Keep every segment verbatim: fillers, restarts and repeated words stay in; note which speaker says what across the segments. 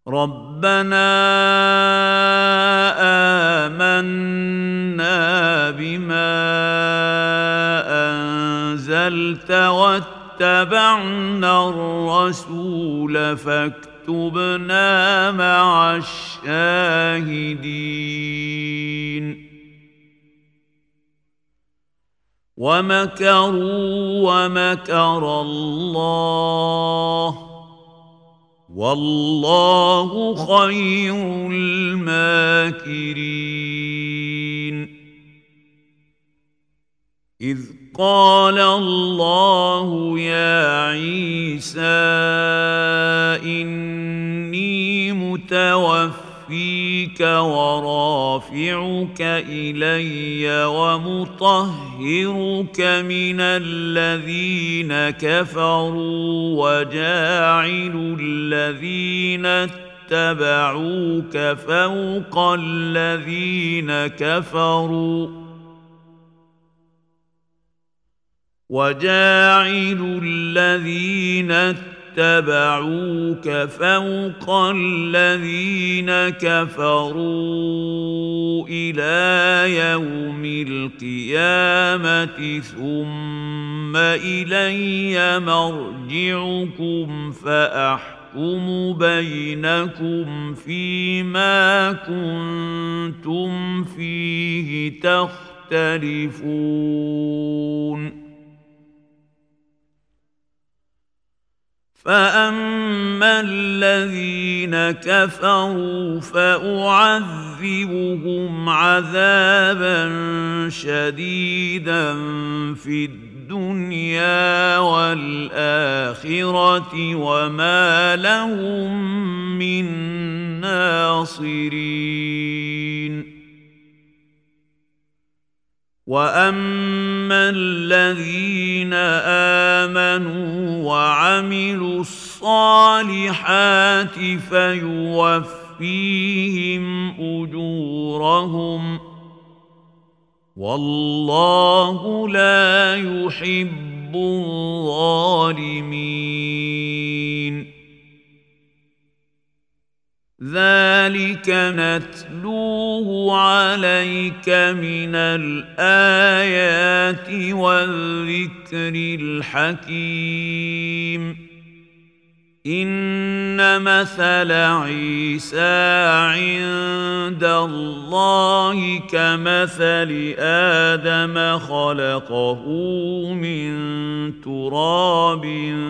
Speaker 1: ربنا آمنا بما أنزلت واتبعنا الرسول فاكتبنا مع الشاهدين ومكروا ومكر الله والله خير الماكرين إذ قال الله يا عيسى إني متوفيك ورافعك إلي ومطهرك من الذين كفروا وجاعل الذين اتبعوك فوق الذين كفروا وجاعل الذين اتبعوك فوق الذين كفروا إلى يوم القيامة ثم إلي مرجعكم فأحكم بينكم فيما كنتم فيه تختلفون فأما الذين كفروا فأعذبهم عذابا شديدا في الدنيا والآخرة وما لهم من ناصرين وأما الذين آمنوا وعملوا الصالحات فيوفيهم أجورهم والله لا يحب الظالمين ذلك نتلوه عليك من الآيات والذكر الحكيم إن مثل عيسى عند الله كمثل آدم خلقه من تراب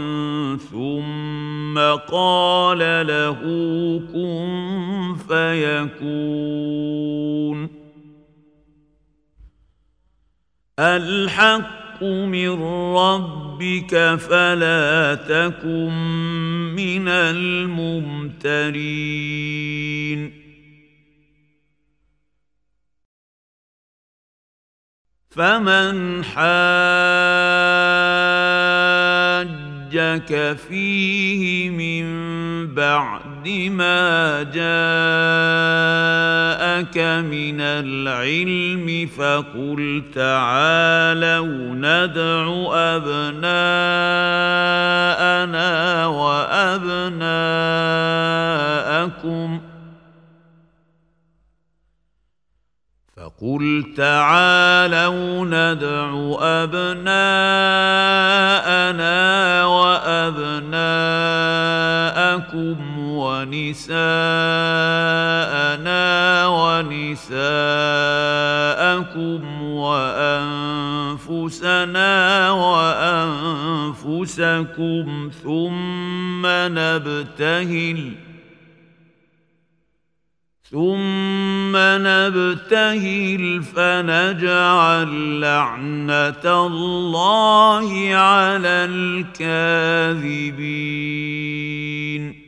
Speaker 1: ثم قال له كن فيكون الحق من ربك فلا تكن من الممترين فمن حاجك فيه من بعد ما جاءك من العلم فقل تعالوا ندع أبناءنا وأبناءكم فقل تعالوا ندع أبناءنا وأبناءكم ونساءنا ونساءكم وأنفسنا وأنفسكم ثم نبتهل ثم نبتهل فنجعل لعنة الله على الكاذبين